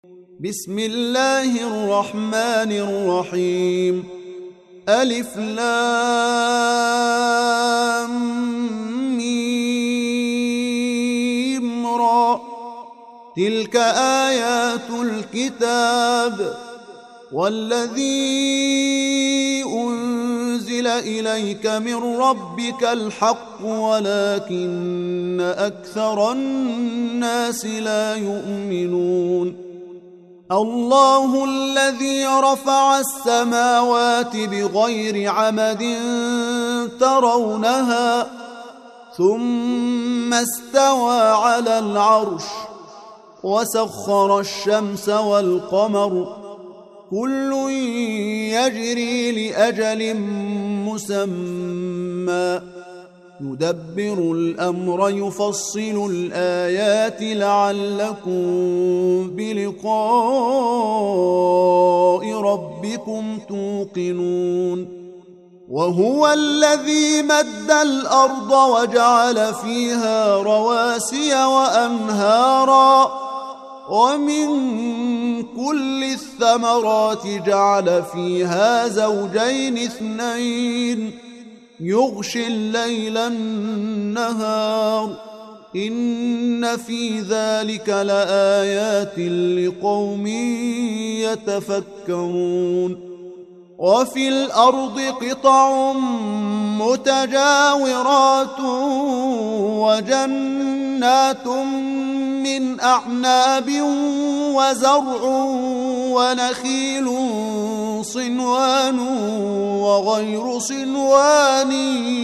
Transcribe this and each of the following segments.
بسم الله الرحمن الرحيم. ألف لام ميم را. تلك آيات الكتاب والذي أنزل إليك من ربك الحق ولكن أكثر الناس لا يؤمنون. الله الذي رفع السماوات بغير عمد ترونها ثم استوى على العرش وسخر الشمس والقمر كل يجري لأجل مسمى يدبر الأمر يفصل الآيات لعلكم بلقاء ربكم توقنون. وهو الذي مد الأرض وجعل فيها رواسي وأنهارا ومن كل الثمرات جعل فيها زوجين اثنين يغشي الليل النهار إن في ذلك لآيات لقوم يتفكرون. وفي الأرض قطع متجاورات وجنات من أعناب وزرع ونخيل صنوان وغير صنوان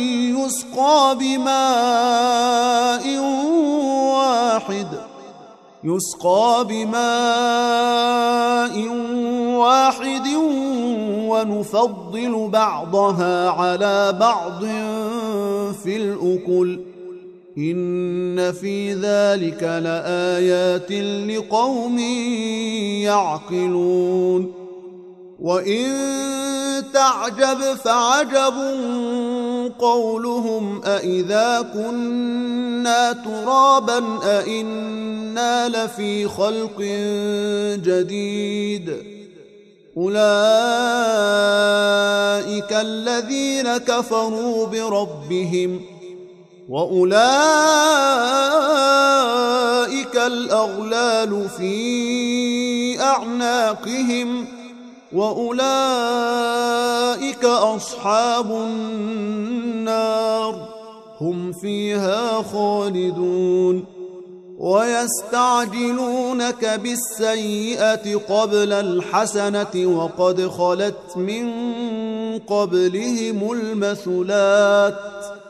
يسقى بماء واحد ونفضل بعضها على بعض في الأكل إن في ذلك لآيات لقوم يعقلون. وإن تعجب فعجب قولهم أإذا كنا ترابا أإنا لفي خلق جديد أولئك الذين كفروا بربهم وأولئك الأغلال في أعناقهم وأولئك أصحاب النار هم فيها خالدون. ويستعجلونك بالسيئة قبل الحسنة وقد خلت من قبلهم المثلات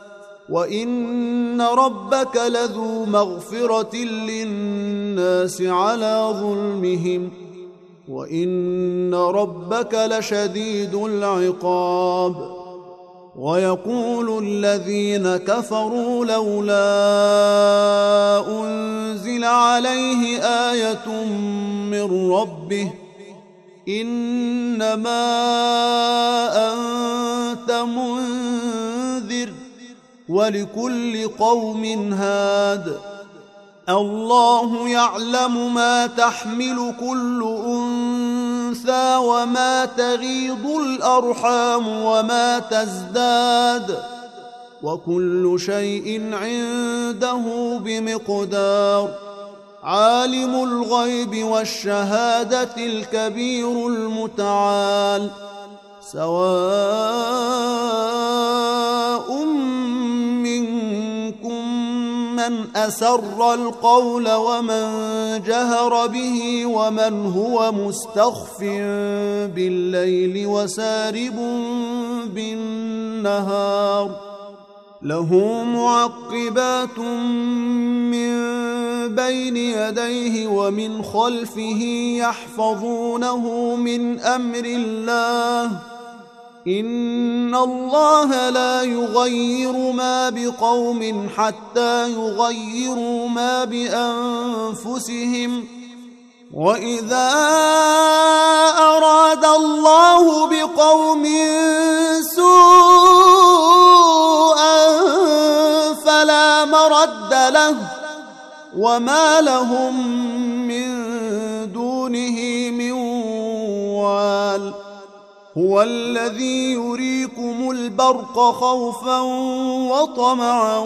وإن ربك لذو مغفرة للناس على ظلمهم وإن ربك لشديد العقاب. ويقول الذين كفروا لولا أنزل عليه آية من ربه إنما أنت منذر ولكل قوم هاد الله يعلم ما تحمل كل أنثى وما تغيض الأرحام وما تزداد وكل شيء عنده بمقدار. عالم الغيب والشهادة الكبير المتعال سواء منكم من أسر القول ومن جهر به ومن هو مستخف بالليل وسارب بالنهار له معقبات من بين يديه ومن خلفه يحفظونه من أمر الله إن الله لا يغير ما بقوم حتى يغيروا ما بأنفسهم وإذا أراد الله بقوم سوءا فلا مرد له وما لهم من دونه هو الذي يريكم البرق خوفا وطمعا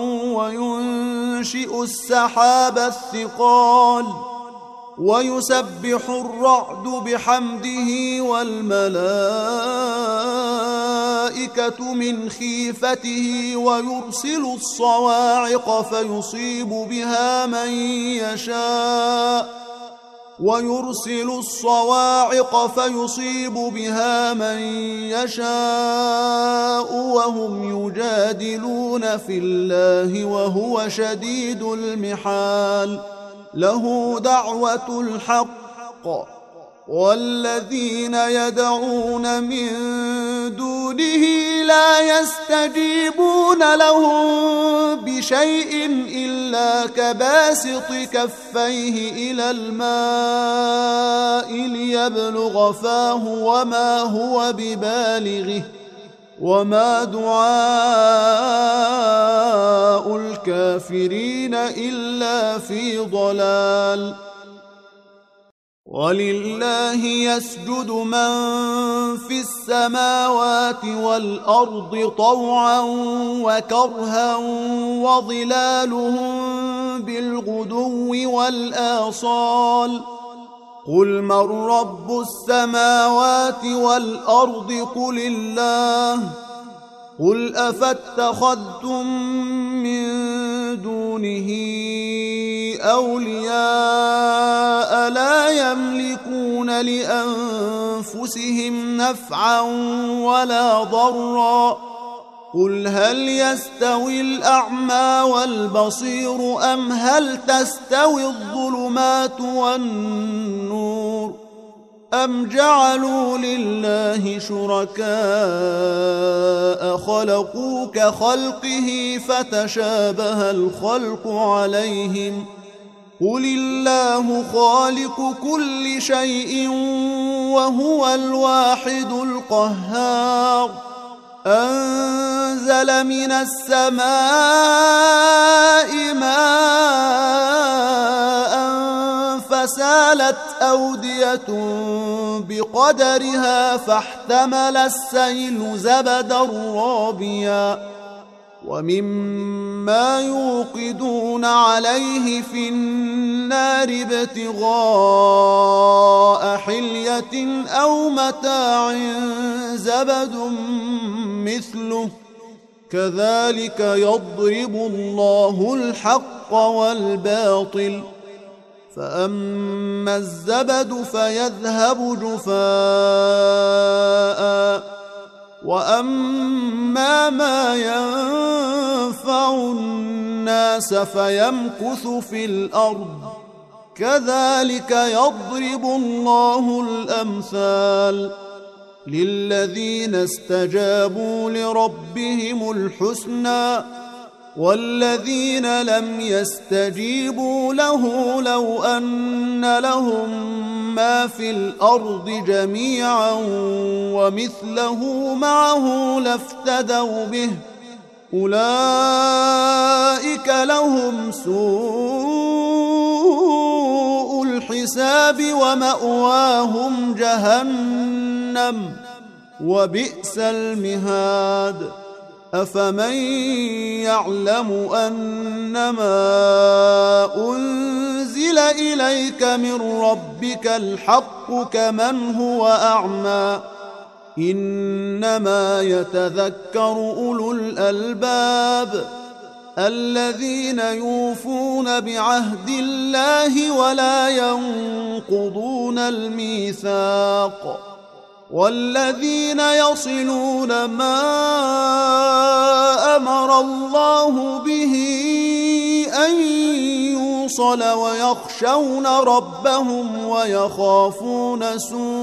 وينشئ السحاب الثقال ويسبح الرعد بحمده والملائكة من خيفته ويرسل الصواعق فيصيب بها من يشاء وهم يجادلون في الله وهو شديد المحال له دعوة الحق والذين يدعون من دونه لا يستجيبون لهم بشيء إلا كباسط كفيه إلى الماء ليبلغ فاه وما هو ببالغه وما دعاء الكافرين إلا في ضلال ولله يسجد من في السماوات والأرض طوعا وكرها وظلالهم بالغدو والآصال قل من رب السماوات والأرض قل الله قل أفاتخذتم من دونه أولياء لا يملكون لأنفسهم نفعا ولا ضرا قل هل يستوي الأعمى والبصير أم هل تستوي الظلمات والنور أم جعلوا لله شركاء خلقوا كخلقه فتشابه الخلق عليهم قل الله خالق كل شيء وهو الواحد القهار أنزل من السماء ماء فسالت أودية بقدرها فاحتمل السيل زبدا رابيا ومما يوقدون عليه في النار ابتغاء حلية أو متاع زبد مثله كذلك يضرب الله الحق والباطل فأما الزبد فيذهب جفاء وأما ما ينفع الناس فيمكث في الأرض كذلك يضرب الله الأمثال للذين استجابوا لربهم الحسنى والذين لم يستجيبوا له لو أن لهم ما في الأرض جميعا ومثله معه لافتدوا به أولئك لهم سوء الحساب ومأواهم جهنم وبئس المهاد أفمن يعلم أنما أنزل إليك من ربك الحق كمن هو أعمى إنما يتذكر أولو الألباب الذين يوفون بعهد الله ولا ينقضون الميثاق والذين يصلون ما أمر الله به أن يوصل ويخشون ربهم ويخافون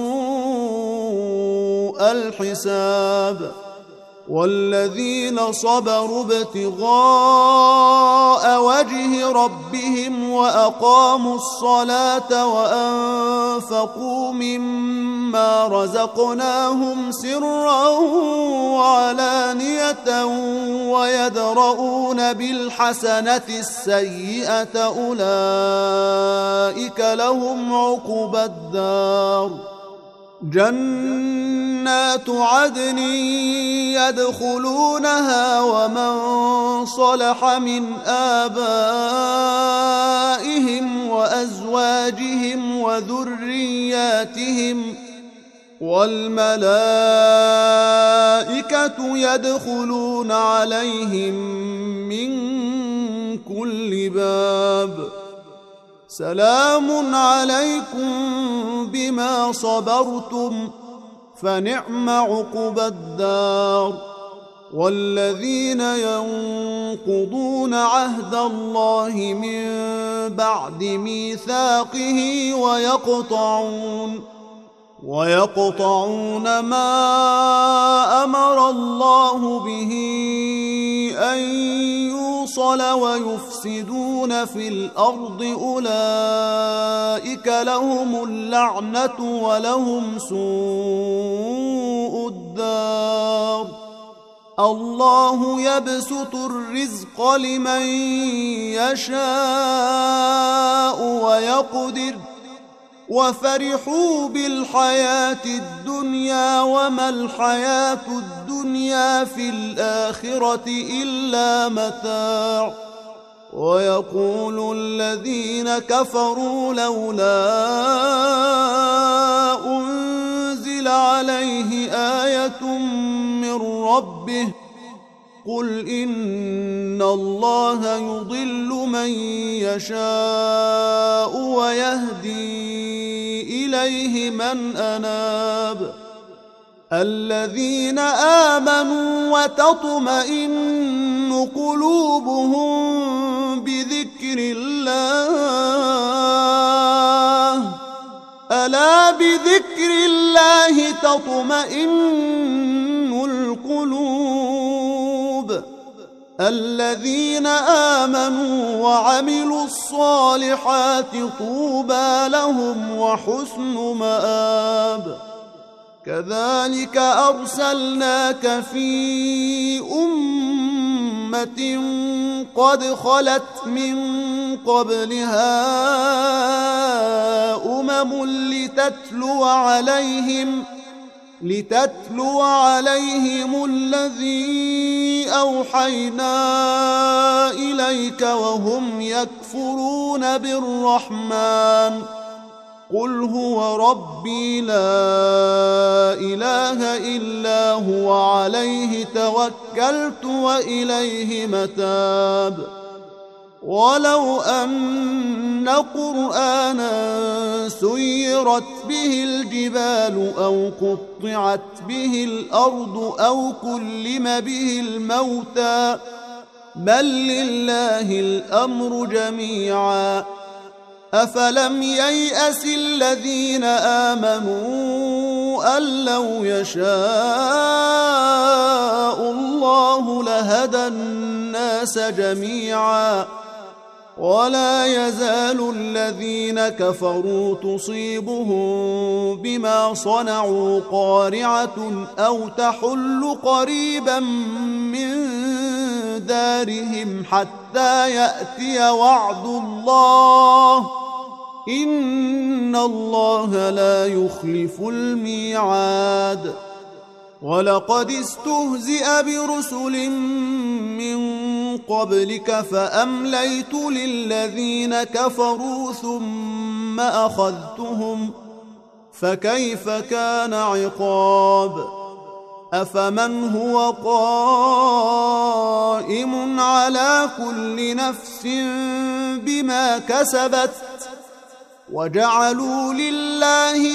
سوء الحساب والذين صبروا ابتغاء وجه ربهم وأقاموا الصلاة وأنفقوا مما رزقناهم سرا وعلانية ويدرؤون بالحسنة السيئة أولئك لهم عقبى الدار جنات عدن يدخلونها ومن صلح من آبائهم وأزواجهم وذرياتهم والملائكة يدخلون عليهم من كل باب سلام عليكم بما صبرتم فنعم عقبى الدار. والذين ينقضون عهد الله من بعد ميثاقه ويقطعون ما أمر الله به أن يوصل ويفسدون في الأرض أولئك لهم اللعنة ولهم سوء الدار. الله يبسط الرزق لمن يشاء ويقدر وفرحوا بالحياة الدنيا وما الحياة الدنيا في الآخرة إلا متاع. ويقول الذين كفروا لولا أنزل عليه آية من ربه قل إن الله يضل من يشاء ويهدي إليه من أناب. الذين آمنوا وتطمئن قلوبهم بذكر الله ألا بذكر الله تطمئن القلوب. الذين آمنوا وعملوا الصالحات طوبى لهم وحسن مآب. كذلك أرسلناك في أمة قد خلت من قبلها لتتلو عليهم الذي أوحينا إليك وهم يكفرون بالرحمن قل هو ربي لا إله إلا هو عليه توكلت وإليه متاب. ولو أن قرآنا سيرت به الجبال أو قطعت به الأرض أو كلم به الموتى بل لله الأمر جميعا أفلم ييأس الذين آمنوا أن لو يشاء الله لهدى الناس جميعا ولا يزال الذين كفروا تصيبهم بما صنعوا قارعة أو تحل قريبا من دارهم حتى يأتي وعد الله إن الله لا يخلف الميعاد. ولقد استهزئ برسل من قبلك فأمليت للذين كفروا ثم أخذتهم فكيف كان عقاب. أفمن هو قائم على كل نفس بما كسبت وجعلوا لله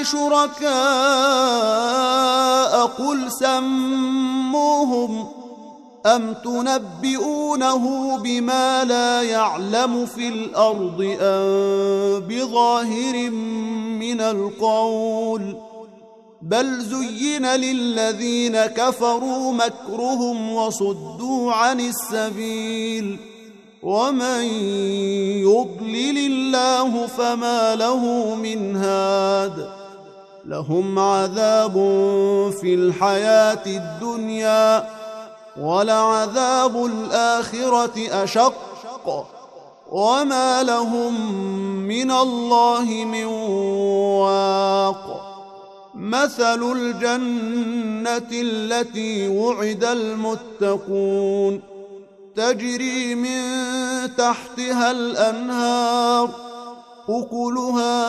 شركاء قل سموهم أم تنبئونه بما لا يعلم في الأرض أم بظاهر من القول بل زين للذين كفروا مكرهم وصدوا عن السبيل ومن يضلل الله فما له من هاد. لهم عذاب في الحياة الدنيا ولعذاب الآخرة أشق وما لهم من الله من واق. مثل الجنة التي وعد المتقون تجري من تحتها الأنهار أكلها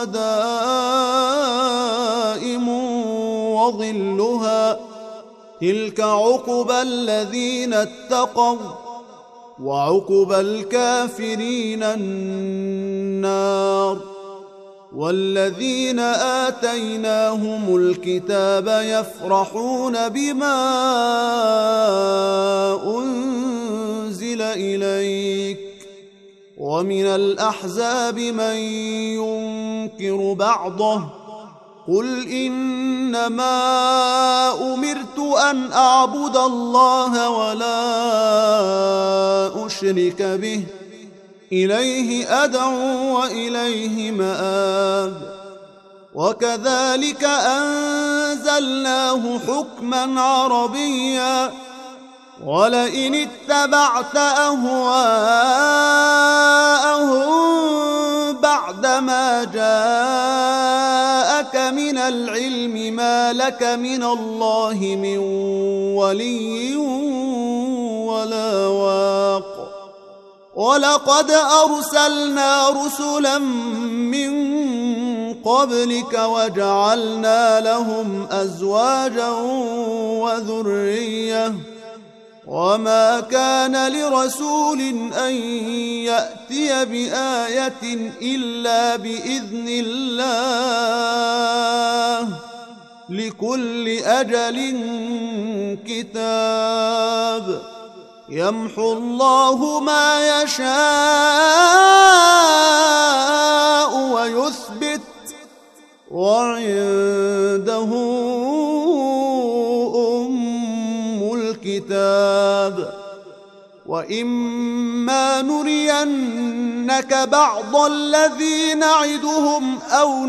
دائم وظلها تلك عقبى الذين اتقوا وعقبى الكافرين النار والذين آتيناهم الكتاب يفرحون بما أنزل إليك ومن الأحزاب من ينكر بعضه قل إنما أمرت أن أعبد الله ولا أشرك به إليه أدعو وإليه مآب وكذلك أنزلناه حكما عربيا ولئن اتبعت أهواءهم بعدما جاءك من العلم ما لك من الله من ولي ولا واق ولقد أرسلنا رسلا من قبلك وجعلنا لهم أزواجا وذرية وما كان لرسول أن يأتي بآية إلا بإذن الله لكل أجل كتاب يمحو الله ما يشاء ويثبت وعنده أم الكتاب وإما نرينك بعض الذي نعدهم أو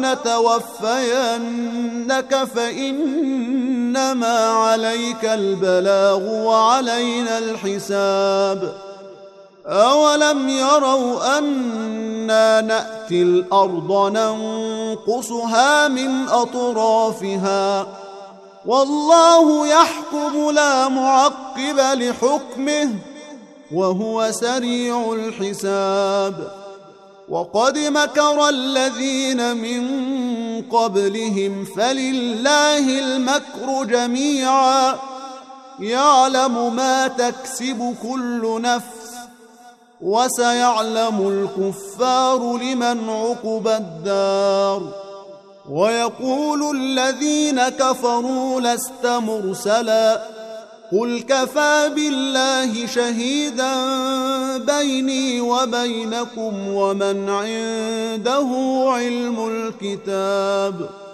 نتوفينك فإنما عليك البلاغ وعلينا الحساب أولم يروا أنا نأتي الأرض ننقصها من أطرافها والله يحكم لا معقب لحكمه وهو سريع الحساب وقد مكر الذين من قبلهم فلله المكر جميعا يعلم ما تكسب كل نفس وسيعلم الكفار لمن عقبى الدار ويقول الذين كفروا لست مرسلا قل كفى بالله شهيدا بيني وبينكم ومن عنده علم الكتاب